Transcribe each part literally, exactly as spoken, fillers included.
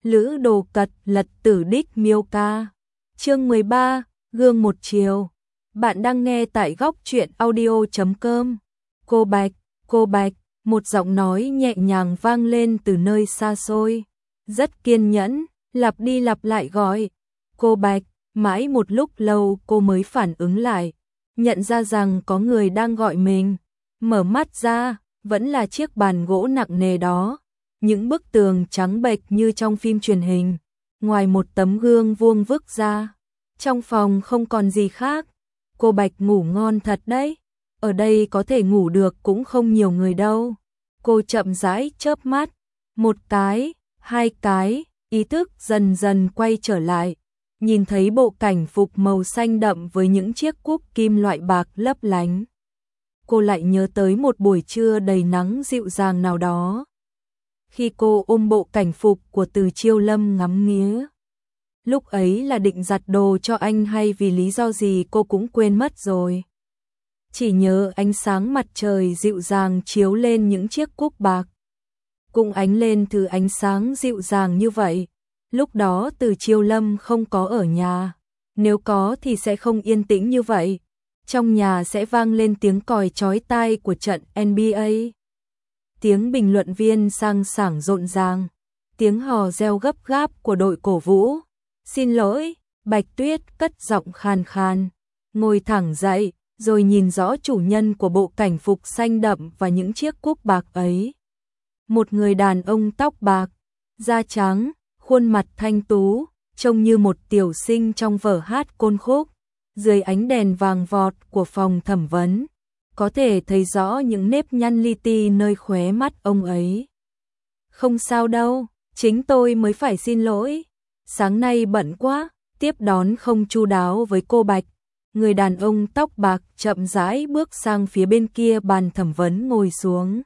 Lữ Đồ Cật Lật Tử Đích Miêu Ca. Chương mười ba, Gương một chiều. Bạn đang nghe tại góc truyện audio chấm com. Cô Bạch, cô Bạch, một giọng nói nhẹ nhàng vang lên từ nơi xa xôi. Rất kiên nhẫn, lặp đi lặp lại gọi. Cô Bạch, mãi một lúc lâu cô mới phản ứng lại. Nhận ra rằng có người đang gọi mình. Mở mắt ra, vẫn là chiếc bàn gỗ nặng nề đó. Những bức tường trắng bệch như trong phim truyền hình. Ngoài một tấm gương vuông vức ra, trong phòng không còn gì khác. Cô Bạch ngủ ngon thật đấy. Ở đây có thể ngủ được cũng không nhiều người đâu. Cô chậm rãi chớp mắt. Một cái, hai cái, ý thức dần dần quay trở lại. Nhìn thấy bộ cảnh phục màu xanh đậm với những chiếc cúc kim loại bạc lấp lánh. Cô lại nhớ tới một buổi trưa đầy nắng dịu dàng nào đó. Khi cô ôm bộ cảnh phục của Từ Chiêu Lâm ngắm nghía. Lúc ấy là định giặt đồ cho anh hay vì lý do gì cô cũng quên mất rồi. Chỉ nhớ ánh sáng mặt trời dịu dàng chiếu lên những chiếc cúc bạc. Cũng ánh lên thứ ánh sáng dịu dàng như vậy. Lúc đó Từ Chiêu Lâm không có ở nhà. Nếu có thì sẽ không yên tĩnh như vậy. Trong nhà sẽ vang lên tiếng còi chói tai của trận en bi ây. Tiếng bình luận viên sang sảng rộn ràng. Tiếng hò reo gấp gáp của đội cổ vũ. Xin lỗi, Bạch Tuyết cất giọng khàn khàn. Ngồi thẳng dậy, rồi nhìn rõ chủ nhân của bộ cảnh phục xanh đậm và những chiếc cúc bạc ấy. Một người đàn ông tóc bạc, da trắng, khuôn mặt thanh tú, trông như một tiểu sinh trong vở hát côn khúc. Dưới ánh đèn vàng vọt của phòng thẩm vấn, có thể thấy rõ những nếp nhăn li ti nơi khóe mắt ông ấy. Không sao đâu, chính tôi mới phải xin lỗi. Sáng nay bận quá, tiếp đón không chu đáo với cô Bạch. Người đàn ông tóc bạc chậm rãi bước sang phía bên kia bàn thẩm vấn ngồi xuống.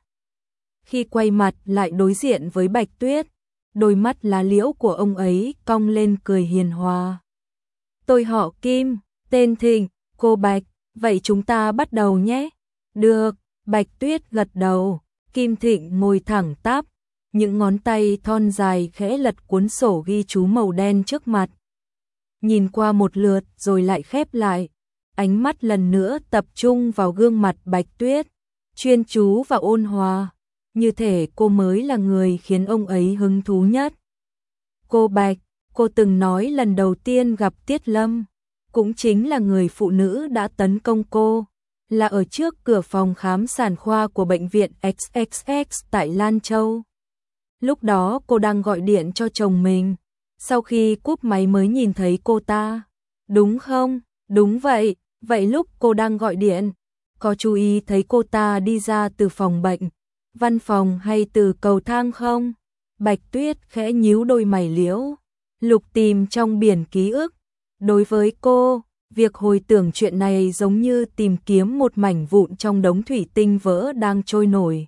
Khi quay mặt lại đối diện với Bạch Tuyết, đôi mắt lá liễu của ông ấy cong lên cười hiền hòa. Tôi họ Kim, tên Thịnh, cô Bạch, vậy chúng ta bắt đầu nhé. Được, Bạch Tuyết gật đầu. Kim Thịnh ngồi thẳng tắp, những ngón tay thon dài khẽ lật cuốn sổ ghi chú màu đen trước mặt. Nhìn qua một lượt rồi lại khép lại, ánh mắt lần nữa tập trung vào gương mặt Bạch Tuyết, chuyên chú và ôn hòa, như thể cô mới là người khiến ông ấy hứng thú nhất. Cô Bạch, cô từng nói lần đầu tiên gặp Tiết Lâm, cũng chính là người phụ nữ đã tấn công cô, là ở trước cửa phòng khám sản khoa của bệnh viện ích ích ích tại Lan Châu. Lúc đó cô đang gọi điện cho chồng mình, sau khi cúp máy mới nhìn thấy cô ta. Đúng không? Đúng vậy, vậy lúc cô đang gọi điện, có chú ý thấy cô ta đi ra từ phòng bệnh, văn phòng hay từ cầu thang không? Bạch Tuyết khẽ nhíu đôi mày liễu, lục tìm trong biển ký ức. Đối với cô, việc hồi tưởng chuyện này giống như tìm kiếm một mảnh vụn trong đống thủy tinh vỡ đang trôi nổi.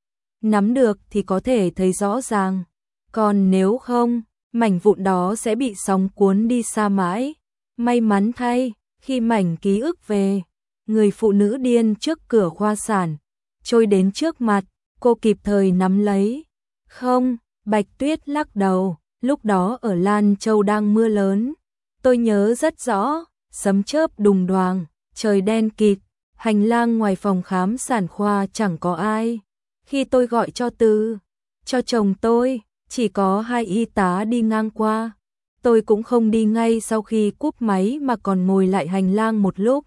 Nắm được thì có thể thấy rõ ràng, còn nếu không, mảnh vụn đó sẽ bị sóng cuốn đi xa mãi. May mắn thay, khi mảnh ký ức về, người phụ nữ điên trước cửa khoa sản, trôi đến trước mặt, cô kịp thời nắm lấy. Không, Bạch Tuyết lắc đầu, lúc đó ở Lan Châu đang mưa lớn. Tôi nhớ rất rõ, sấm chớp đùng đoàng, trời đen kịt, hành lang ngoài phòng khám sản khoa chẳng có ai. Khi tôi gọi cho Từ, cho chồng tôi, chỉ có hai y tá đi ngang qua. Tôi cũng không đi ngay sau khi cúp máy mà còn ngồi lại hành lang một lúc.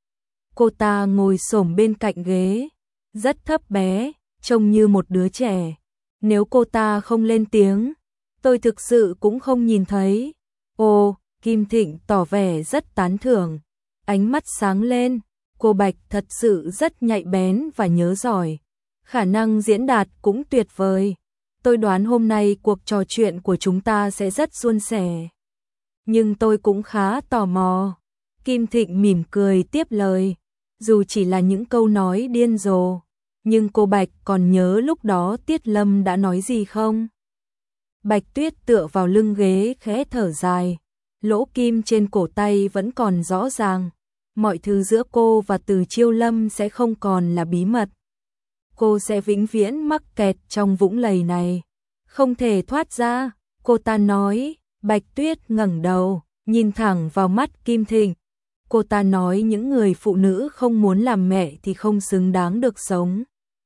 Cô ta ngồi xổm bên cạnh ghế, rất thấp bé, trông như một đứa trẻ. Nếu cô ta không lên tiếng, tôi thực sự cũng không nhìn thấy. Ồ, Kim Thịnh tỏ vẻ rất tán thưởng, ánh mắt sáng lên. Cô Bạch thật sự rất nhạy bén và nhớ giỏi. Khả năng diễn đạt cũng tuyệt vời. Tôi đoán hôm nay cuộc trò chuyện của chúng ta sẽ rất suôn sẻ. Nhưng tôi cũng khá tò mò. Kim Thịnh mỉm cười tiếp lời. Dù chỉ là những câu nói điên rồ, nhưng cô Bạch còn nhớ lúc đó Tiết Lâm đã nói gì không? Bạch Tuyết tựa vào lưng ghế khẽ thở dài. Lỗ kim trên cổ tay vẫn còn rõ ràng. Mọi thứ giữa cô và Từ Chiêu Lâm sẽ không còn là bí mật. Cô sẽ vĩnh viễn mắc kẹt trong vũng lầy này, không thể thoát ra. Cô ta nói. Bạch Tuyết ngẩng đầu, nhìn thẳng vào mắt Kim Thịnh. Cô ta nói những người phụ nữ không muốn làm mẹ thì không xứng đáng được sống.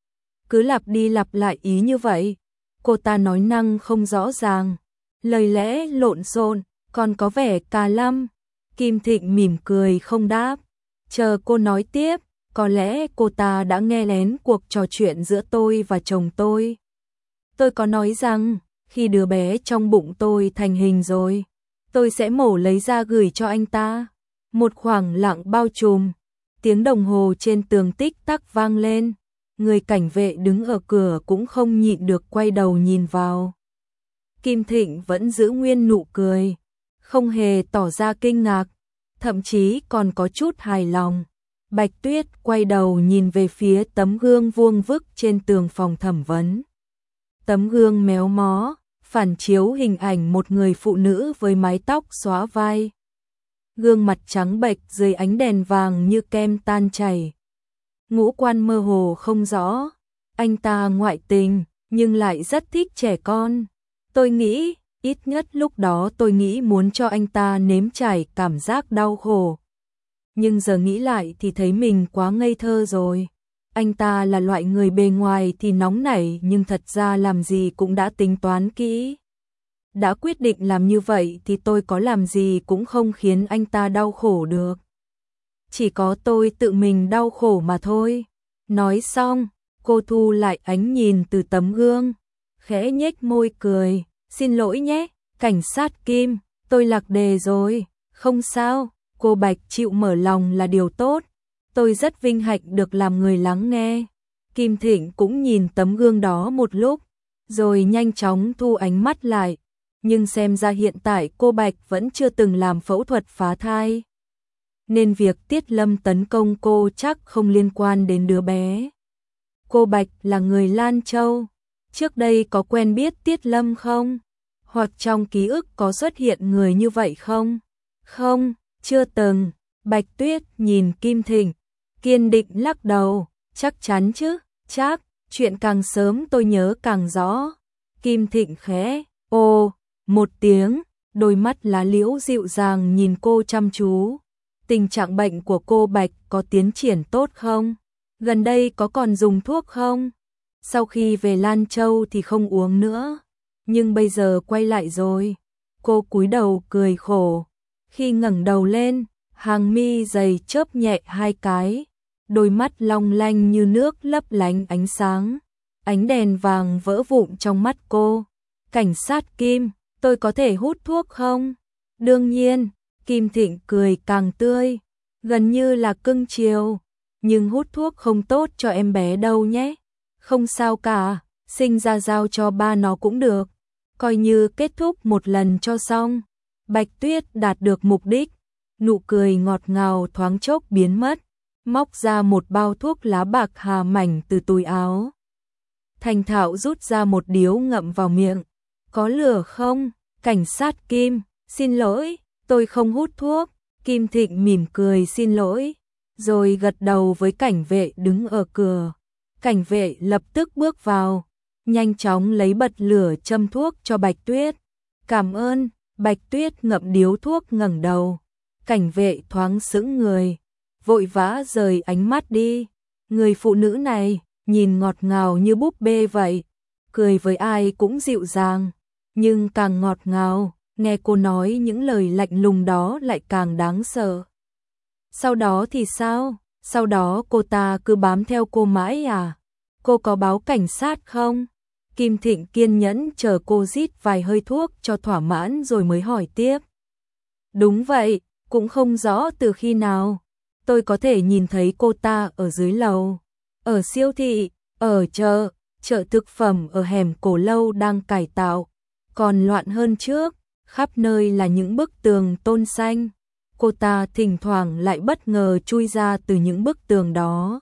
Cứ lặp đi lặp lại ý như vậy. Cô ta nói năng không rõ ràng, lời lẽ lộn xộn, còn có vẻ cà lăm. Kim Thịnh mỉm cười không đáp. Chờ cô nói tiếp, có lẽ cô ta đã nghe lén cuộc trò chuyện giữa tôi và chồng tôi. Tôi có nói rằng, khi đứa bé trong bụng tôi thành hình rồi, tôi sẽ mổ lấy ra gửi cho anh ta. Một khoảng lặng bao trùm, tiếng đồng hồ trên tường tích tắc vang lên. Người cảnh vệ đứng ở cửa cũng không nhịn được quay đầu nhìn vào. Kim Thịnh vẫn giữ nguyên nụ cười, không hề tỏ ra kinh ngạc, thậm chí còn có chút hài lòng. Bạch Tuyết quay đầu nhìn về phía tấm gương vuông vức trên tường phòng thẩm vấn. Tấm gương méo mó, phản chiếu hình ảnh một người phụ nữ với mái tóc xóa vai. Gương mặt trắng bệch dưới ánh đèn vàng như kem tan chảy. Ngũ quan mơ hồ không rõ. Anh ta ngoại tình, nhưng lại rất thích trẻ con. Tôi nghĩ, ít nhất lúc đó tôi nghĩ muốn cho anh ta nếm trải cảm giác đau khổ. Nhưng giờ nghĩ lại thì thấy mình quá ngây thơ rồi. Anh ta là loại người bề ngoài thì nóng nảy nhưng thật ra làm gì cũng đã tính toán kỹ. Đã quyết định làm như vậy thì tôi có làm gì cũng không khiến anh ta đau khổ được. Chỉ có tôi tự mình đau khổ mà thôi. Nói xong, cô thu lại ánh nhìn từ tấm gương, khẽ nhếch môi cười. Xin lỗi nhé, cảnh sát Kim, tôi lạc đề rồi. Không sao, cô Bạch chịu mở lòng là điều tốt. Tôi rất vinh hạnh được làm người lắng nghe. Kim Thịnh cũng nhìn tấm gương đó một lúc, rồi nhanh chóng thu ánh mắt lại. Nhưng xem ra hiện tại cô Bạch vẫn chưa từng làm phẫu thuật phá thai. Nên việc Tiết Lâm tấn công cô chắc không liên quan đến đứa bé. Cô Bạch là người Lan Châu. Trước đây có quen biết Tiết Lâm không? Hoặc trong ký ức có xuất hiện người như vậy không? Không, chưa từng. Bạch Tuyết nhìn Kim Thịnh, kiên định lắc đầu. Chắc chắn chứ, chắc, chuyện càng sớm tôi nhớ càng rõ. Kim Thịnh khẽ, ồ, một tiếng, đôi mắt lá liễu dịu dàng nhìn cô chăm chú. Tình trạng bệnh của cô Bạch có tiến triển tốt không? Gần đây có còn dùng thuốc không? Sau khi về Lan Châu thì không uống nữa, nhưng bây giờ quay lại rồi. Cô cúi đầu cười khổ. Khi ngẩng đầu lên, hàng mi dày chớp nhẹ hai cái, đôi mắt long lanh như nước lấp lánh ánh sáng. Ánh đèn vàng vỡ vụn trong mắt cô. Cảnh sát Kim, tôi có thể hút thuốc không? Đương nhiên. Kim Thịnh cười càng tươi, gần như là cưng chiều. Nhưng hút thuốc không tốt cho em bé đâu nhé. Không sao cả, sinh ra giao cho ba nó cũng được. Coi như kết thúc một lần cho xong. Bạch Tuyết đạt được mục đích. Nụ cười ngọt ngào thoáng chốc biến mất. Móc ra một bao thuốc lá bạc hà mảnh từ túi áo. Thành thạo rút ra một điếu ngậm vào miệng. Có lửa không? Cảnh sát Kim, xin lỗi, tôi không hút thuốc. Kim Thịnh mỉm cười xin lỗi, rồi gật đầu với cảnh vệ đứng ở cửa. Cảnh vệ lập tức bước vào, nhanh chóng lấy bật lửa châm thuốc cho Bạch Tuyết. Cảm ơn. Bạch Tuyết ngậm điếu thuốc ngẩng đầu. Cảnh vệ thoáng sững người, vội vã rời ánh mắt đi. Người phụ nữ này nhìn ngọt ngào như búp bê vậy, cười với ai cũng dịu dàng, nhưng càng ngọt ngào, nghe cô nói những lời lạnh lùng đó lại càng đáng sợ. Sau đó thì sao? Sau đó cô ta cứ bám theo cô mãi à? Cô có báo cảnh sát không? Kim Thịnh kiên nhẫn chờ cô rít vài hơi thuốc cho thỏa mãn rồi mới hỏi tiếp. Đúng vậy, cũng không rõ từ khi nào. Tôi có thể nhìn thấy cô ta ở dưới lầu, ở siêu thị, ở chợ, chợ thực phẩm, ở hẻm cổ lâu đang cải tạo. Còn loạn hơn trước, khắp nơi là những bức tường tôn xanh. Cô ta thỉnh thoảng lại bất ngờ chui ra từ những bức tường đó,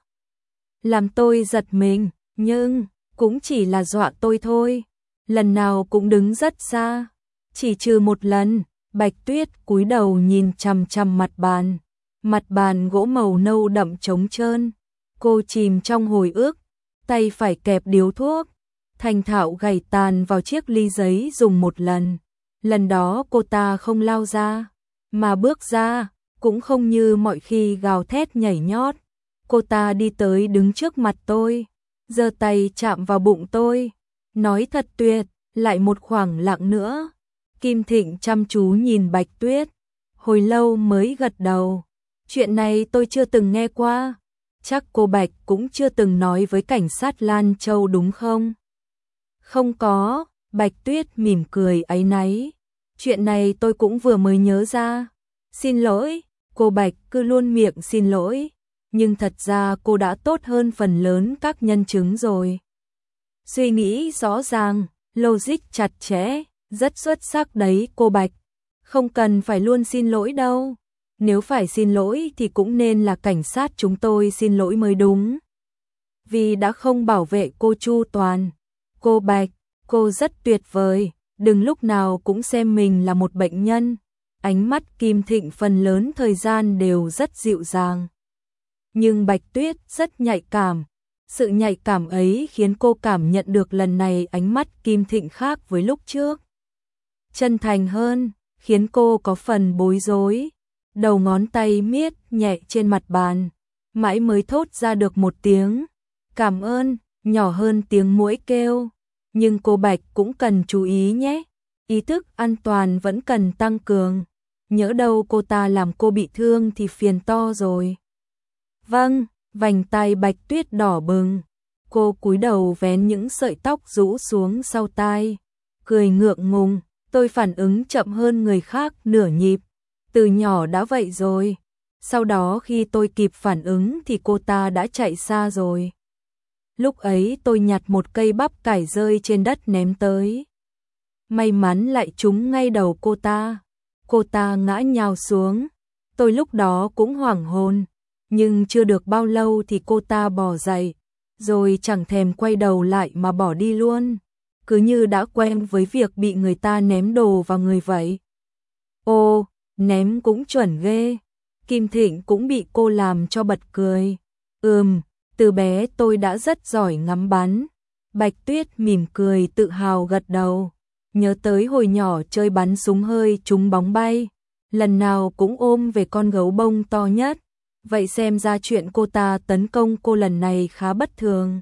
làm tôi giật mình, nhưng cũng chỉ là dọa tôi thôi. Lần nào cũng đứng rất xa, chỉ trừ một lần. Bạch Tuyết cúi đầu nhìn chằm chằm mặt bàn, mặt bàn gỗ màu nâu đậm trống trơn. Cô chìm trong hồi ức, tay phải kẹp điếu thuốc, thành thạo gảy tàn vào chiếc ly giấy dùng một lần. Lần đó cô ta không lao ra, mà bước ra, cũng không như mọi khi gào thét nhảy nhót. Cô ta đi tới đứng trước mặt tôi, giơ tay chạm vào bụng tôi, nói thật tuyệt, lại một khoảng lặng nữa. Kim Thịnh chăm chú nhìn Bạch Tuyết, hồi lâu mới gật đầu. Chuyện này tôi chưa từng nghe qua, chắc cô Bạch cũng chưa từng nói với cảnh sát Lan Châu đúng không? Không có, Bạch Tuyết mỉm cười áy náy. Chuyện này tôi cũng vừa mới nhớ ra. Xin lỗi, cô Bạch cứ luôn miệng xin lỗi, nhưng thật ra cô đã tốt hơn phần lớn các nhân chứng rồi. Suy nghĩ rõ ràng, logic chặt chẽ, rất xuất sắc đấy cô Bạch. Không cần phải luôn xin lỗi đâu. Nếu phải xin lỗi thì cũng nên là cảnh sát chúng tôi xin lỗi mới đúng. Vì đã không bảo vệ cô chu toàn. Cô Bạch, cô rất tuyệt vời, đừng lúc nào cũng xem mình là một bệnh nhân. Ánh mắt Kim Thịnh phần lớn thời gian đều rất dịu dàng. Nhưng Bạch Tuyết rất nhạy cảm. Sự nhạy cảm ấy khiến cô cảm nhận được lần này ánh mắt Kim Thịnh khác với lúc trước. Chân thành hơn, khiến cô có phần bối rối. Đầu ngón tay miết nhẹ trên mặt bàn, mãi mới thốt ra được một tiếng. Cảm ơn, nhỏ hơn tiếng muỗi kêu. Nhưng cô Bạch cũng cần chú ý nhé. Ý thức an toàn vẫn cần tăng cường. Nhỡ đâu cô ta làm cô bị thương thì phiền to rồi. Vâng, vành tai Bạch Tuyết đỏ bừng. Cô cúi đầu vén những sợi tóc rũ xuống sau tai. Cười ngượng ngùng, tôi phản ứng chậm hơn người khác nửa nhịp. Từ nhỏ đã vậy rồi. Sau đó khi tôi kịp phản ứng thì cô ta đã chạy xa rồi. Lúc ấy tôi nhặt một cây bắp cải rơi trên đất ném tới. May mắn lại trúng ngay đầu cô ta. Cô ta ngã nhào xuống. Tôi lúc đó cũng hoảng hồn. Nhưng chưa được bao lâu thì cô ta bò dậy. Rồi chẳng thèm quay đầu lại mà bỏ đi luôn. Cứ như đã quen với việc bị người ta ném đồ vào người vậy. Ô, ném cũng chuẩn ghê. Kim Thịnh cũng bị cô làm cho bật cười. Ừm, từ bé tôi đã rất giỏi ngắm bắn. Bạch Tuyết mỉm cười tự hào gật đầu. Nhớ tới hồi nhỏ chơi bắn súng hơi trúng bóng bay. Lần nào cũng ôm về con gấu bông to nhất. Vậy xem ra chuyện cô ta tấn công cô lần này khá bất thường.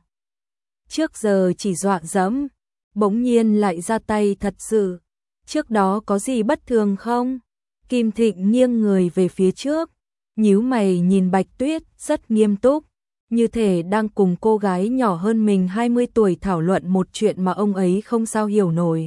Trước giờ chỉ dọa dẫm, bỗng nhiên lại ra tay thật sự. Trước đó có gì bất thường không? Kim Thịnh nghiêng người về phía trước, nhíu mày nhìn Bạch Tuyết rất nghiêm túc, như thể đang cùng cô gái nhỏ hơn mình hai mươi tuổi thảo luận một chuyện mà ông ấy không sao hiểu nổi.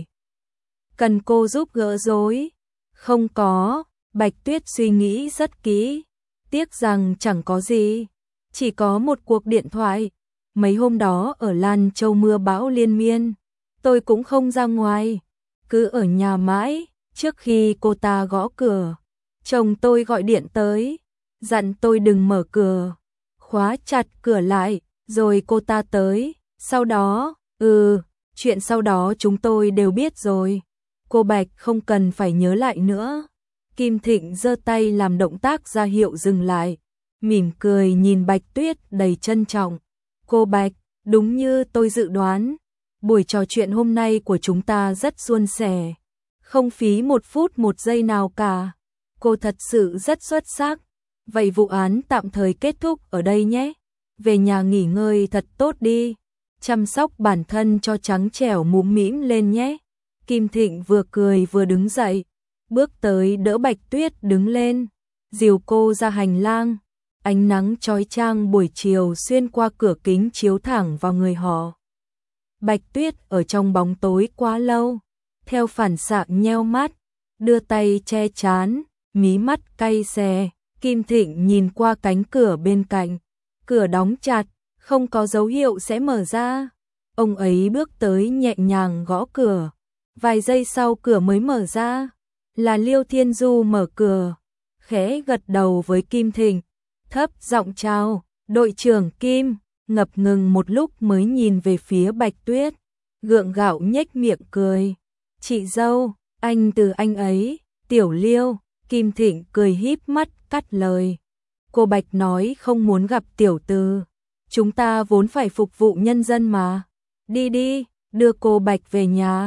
Cần cô giúp gỡ rối? Không có, Bạch Tuyết suy nghĩ rất kỹ, tiếc rằng chẳng có gì, chỉ có một cuộc điện thoại. Mấy hôm đó ở Lan Châu mưa bão liên miên, tôi cũng không ra ngoài, cứ ở nhà mãi. Trước khi cô ta gõ cửa, chồng tôi gọi điện tới, dặn tôi đừng mở cửa, khóa chặt cửa lại, rồi cô ta tới. Sau đó, ừ, chuyện sau đó chúng tôi đều biết rồi. Cô Bạch không cần phải nhớ lại nữa. Kim Thịnh giơ tay làm động tác ra hiệu dừng lại, mỉm cười nhìn Bạch Tuyết đầy trân trọng. Cô Bạch, đúng như tôi dự đoán, buổi trò chuyện hôm nay của chúng ta rất suôn sẻ. Không phí một phút một giây nào cả. Cô thật sự rất xuất sắc. Vậy vụ án tạm thời kết thúc ở đây nhé. Về nhà nghỉ ngơi thật tốt đi. Chăm sóc bản thân cho trắng trẻo mũm mĩm lên nhé. Kim Thịnh vừa cười vừa đứng dậy, bước tới đỡ Bạch Tuyết đứng lên, dìu cô ra hành lang. Ánh nắng chói chang buổi chiều xuyên qua cửa kính chiếu thẳng vào người họ. Bạch Tuyết ở trong bóng tối quá lâu, theo phản xạ nheo mắt, đưa tay che trán, mí mắt cay xè. Kim Thịnh nhìn qua cánh cửa bên cạnh, cửa đóng chặt, không có dấu hiệu sẽ mở ra. Ông ấy bước tới nhẹ nhàng gõ cửa, vài giây sau cửa mới mở ra. Là Liêu Thiên Du mở cửa, khẽ gật đầu với Kim Thịnh, thấp giọng chào, đội trưởng Kim, ngập ngừng một lúc mới nhìn về phía Bạch Tuyết, gượng gạo nhếch miệng cười. Chị dâu, anh từ anh ấy, Tiểu Liêu. Kim Thịnh cười híp mắt cắt lời. Cô Bạch nói không muốn gặp tiểu từ. Chúng ta vốn phải phục vụ nhân dân mà. Đi đi, đưa cô Bạch về nhà.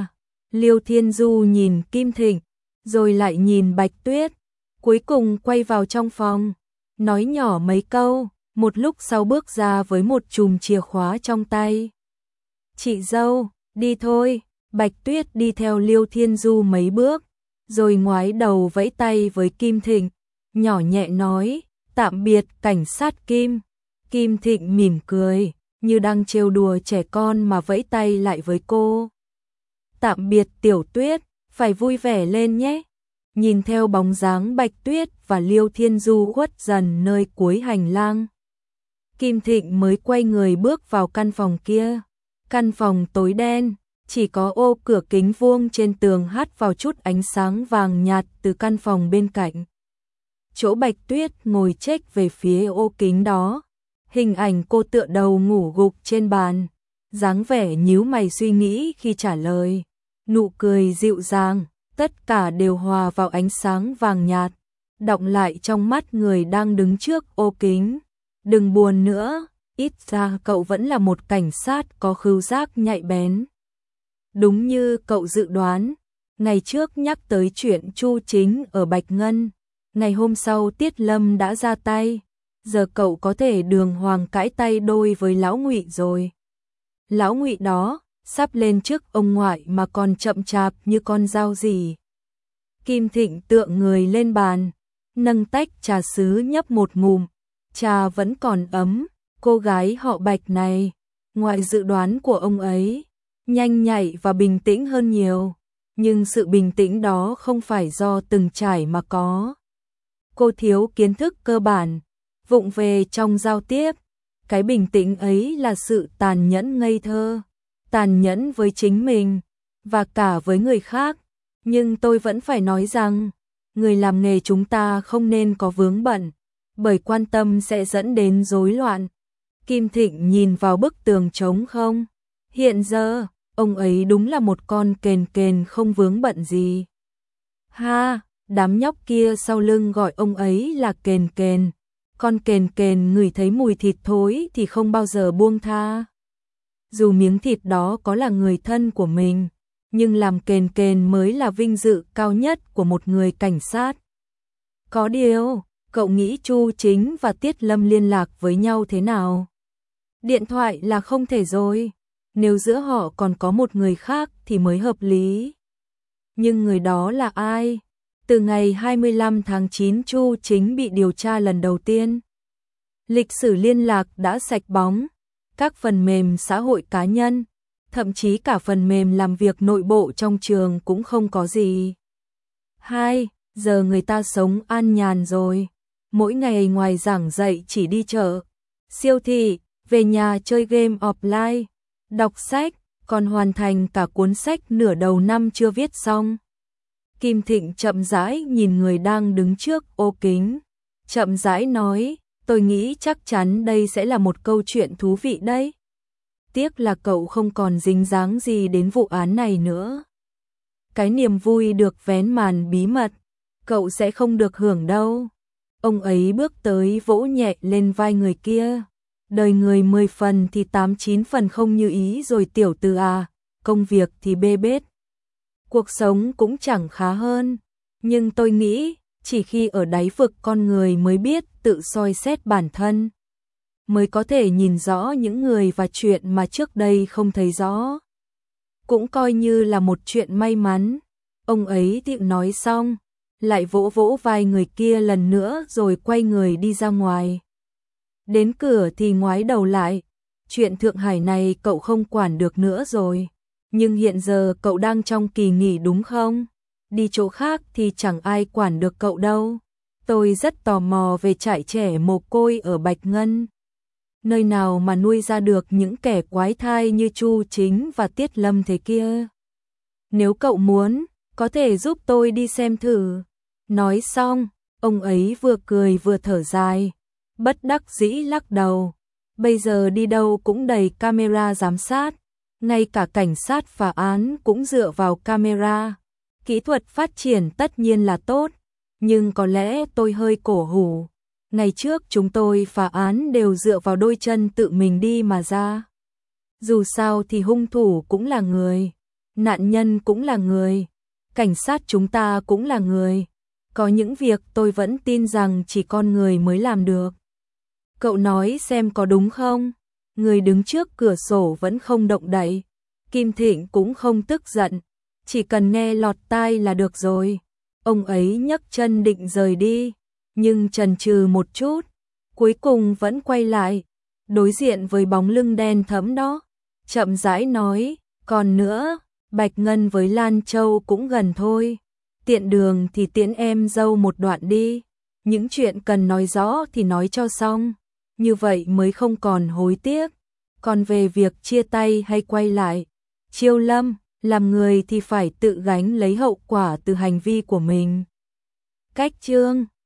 Liêu Thiên Du nhìn Kim Thịnh, rồi lại nhìn Bạch Tuyết, cuối cùng quay vào trong phòng, nói nhỏ mấy câu, một lúc sau bước ra với một chùm chìa khóa trong tay. Chị dâu, đi thôi. Bạch Tuyết đi theo Liêu Thiên Du mấy bước, rồi ngoái đầu vẫy tay với Kim Thịnh, nhỏ nhẹ nói, tạm biệt cảnh sát Kim. Kim Thịnh mỉm cười, như đang trêu đùa trẻ con mà vẫy tay lại với cô. Tạm biệt Tiểu Tuyết, phải vui vẻ lên nhé. Nhìn theo bóng dáng Bạch Tuyết và Liêu Thiên Du khuất dần nơi cuối hành lang, Kim Thịnh mới quay người bước vào căn phòng kia. Căn phòng tối đen, chỉ có ô cửa kính vuông trên tường hắt vào chút ánh sáng vàng nhạt từ căn phòng bên cạnh. Chỗ Bạch Tuyết ngồi chếch về phía ô kính đó, hình ảnh cô tựa đầu ngủ gục trên bàn, dáng vẻ nhíu mày suy nghĩ khi trả lời, nụ cười dịu dàng, tất cả đều hòa vào ánh sáng vàng nhạt, đọng lại trong mắt người đang đứng trước ô kính. Đừng buồn nữa, ít ra cậu vẫn là một cảnh sát có khứu giác nhạy bén. Đúng như cậu dự đoán, ngày trước nhắc tới chuyện Chu Chính ở Bạch Ngân, ngày hôm sau Tiết Lâm đã ra tay, giờ cậu có thể đường hoàng cãi tay đôi với lão Ngụy rồi. Lão Ngụy đó, sắp lên trước ông ngoại mà còn chậm chạp như con dao gì. Kim Thịnh tựa người lên bàn, nâng tách trà sứ nhấp một ngụm, trà vẫn còn ấm. Cô gái họ Bạch này, ngoài dự đoán của ông ấy, nhanh nhạy và bình tĩnh hơn nhiều, nhưng sự bình tĩnh đó không phải do từng trải mà có. Cô thiếu kiến thức cơ bản, vụng về trong giao tiếp, cái bình tĩnh ấy là sự tàn nhẫn ngây thơ, tàn nhẫn với chính mình, và cả với người khác. Nhưng tôi vẫn phải nói rằng, người làm nghề chúng ta không nên có vướng bận, bởi quan tâm sẽ dẫn đến rối loạn. Kim Thịnh nhìn vào bức tường trống không. Hiện giờ, ông ấy đúng là một con kền kền không vướng bận gì. Ha, đám nhóc kia sau lưng gọi ông ấy là kền kền. Con kền kền ngửi thấy mùi thịt thối thì không bao giờ buông tha. Dù miếng thịt đó có là người thân của mình, nhưng làm kền kền mới là vinh dự cao nhất của một người cảnh sát. Có điều, cậu nghĩ Chu Chính và Tiết Lâm liên lạc với nhau thế nào? Điện thoại là không thể rồi, nếu giữa họ còn có một người khác thì mới hợp lý. Nhưng người đó là ai? Từ ngày hai mươi lăm tháng chín Chu Chính bị điều tra lần đầu tiên, lịch sử liên lạc đã sạch bóng, các phần mềm xã hội cá nhân, thậm chí cả phần mềm làm việc nội bộ trong trường cũng không có gì. Hai, giờ người ta sống an nhàn rồi, mỗi ngày ngoài giảng dạy chỉ đi chợ, siêu thị, về nhà chơi game offline, đọc sách, còn hoàn thành cả cuốn sách nửa đầu năm chưa viết xong. Kim Thịnh chậm rãi nhìn người đang đứng trước ô kính, chậm rãi nói, tôi nghĩ chắc chắn đây sẽ là một câu chuyện thú vị đấy. Tiếc là cậu không còn dính dáng gì đến vụ án này nữa. Cái niềm vui được vén màn bí mật, cậu sẽ không được hưởng đâu. Ông ấy bước tới vỗ nhẹ lên vai người kia. Đời người mười phần thì tám chín phần không như ý rồi tiểu tử à, công việc thì bê bết. Cuộc sống cũng chẳng khá hơn, nhưng tôi nghĩ chỉ khi ở đáy vực con người mới biết tự soi xét bản thân, mới có thể nhìn rõ những người và chuyện mà trước đây không thấy rõ. Cũng coi như là một chuyện may mắn. Ông ấy tự nói xong, lại vỗ vỗ vai người kia lần nữa rồi quay người đi ra ngoài. Đến cửa thì ngoái đầu lại, chuyện Thượng Hải này cậu không quản được nữa rồi. Nhưng hiện giờ cậu đang trong kỳ nghỉ đúng không? Đi chỗ khác thì chẳng ai quản được cậu đâu. Tôi rất tò mò về trại trẻ mồ côi ở Bạch Ngân. Nơi nào mà nuôi ra được những kẻ quái thai như Chu Chính và Tiết Lâm thế kia. Nếu cậu muốn, có thể giúp tôi đi xem thử. Nói xong, ông ấy vừa cười vừa thở dài, bất đắc dĩ lắc đầu. Bây giờ đi đâu cũng đầy camera giám sát, ngay cả cảnh sát phá án cũng dựa vào camera. Kỹ thuật phát triển tất nhiên là tốt, nhưng có lẽ tôi hơi cổ hủ. Ngày trước chúng tôi phá án đều dựa vào đôi chân tự mình đi mà ra. Dù sao thì hung thủ cũng là người. nạn nhân cũng là người, cảnh sát chúng ta cũng là người. Có những việc tôi vẫn tin rằng chỉ con người mới làm được. Cậu nói xem có đúng không? Người đứng trước cửa sổ vẫn không động đậy. Kim Thịnh cũng không tức giận, chỉ cần nghe lọt tai là được rồi. Ông ấy nhấc chân định rời đi, nhưng chần chừ một chút, cuối cùng vẫn quay lại, đối diện với bóng lưng đen thẫm đó, chậm rãi nói, còn nữa, Bạch Ngân với Lan Châu cũng gần thôi. Tiện đường thì tiễn em dâu một đoạn đi, những chuyện cần nói rõ thì nói cho xong, như vậy mới không còn hối tiếc. Còn về việc chia tay hay quay lại, Chiêu Lâm, làm người thì phải tự gánh lấy hậu quả từ hành vi của mình. Cách chương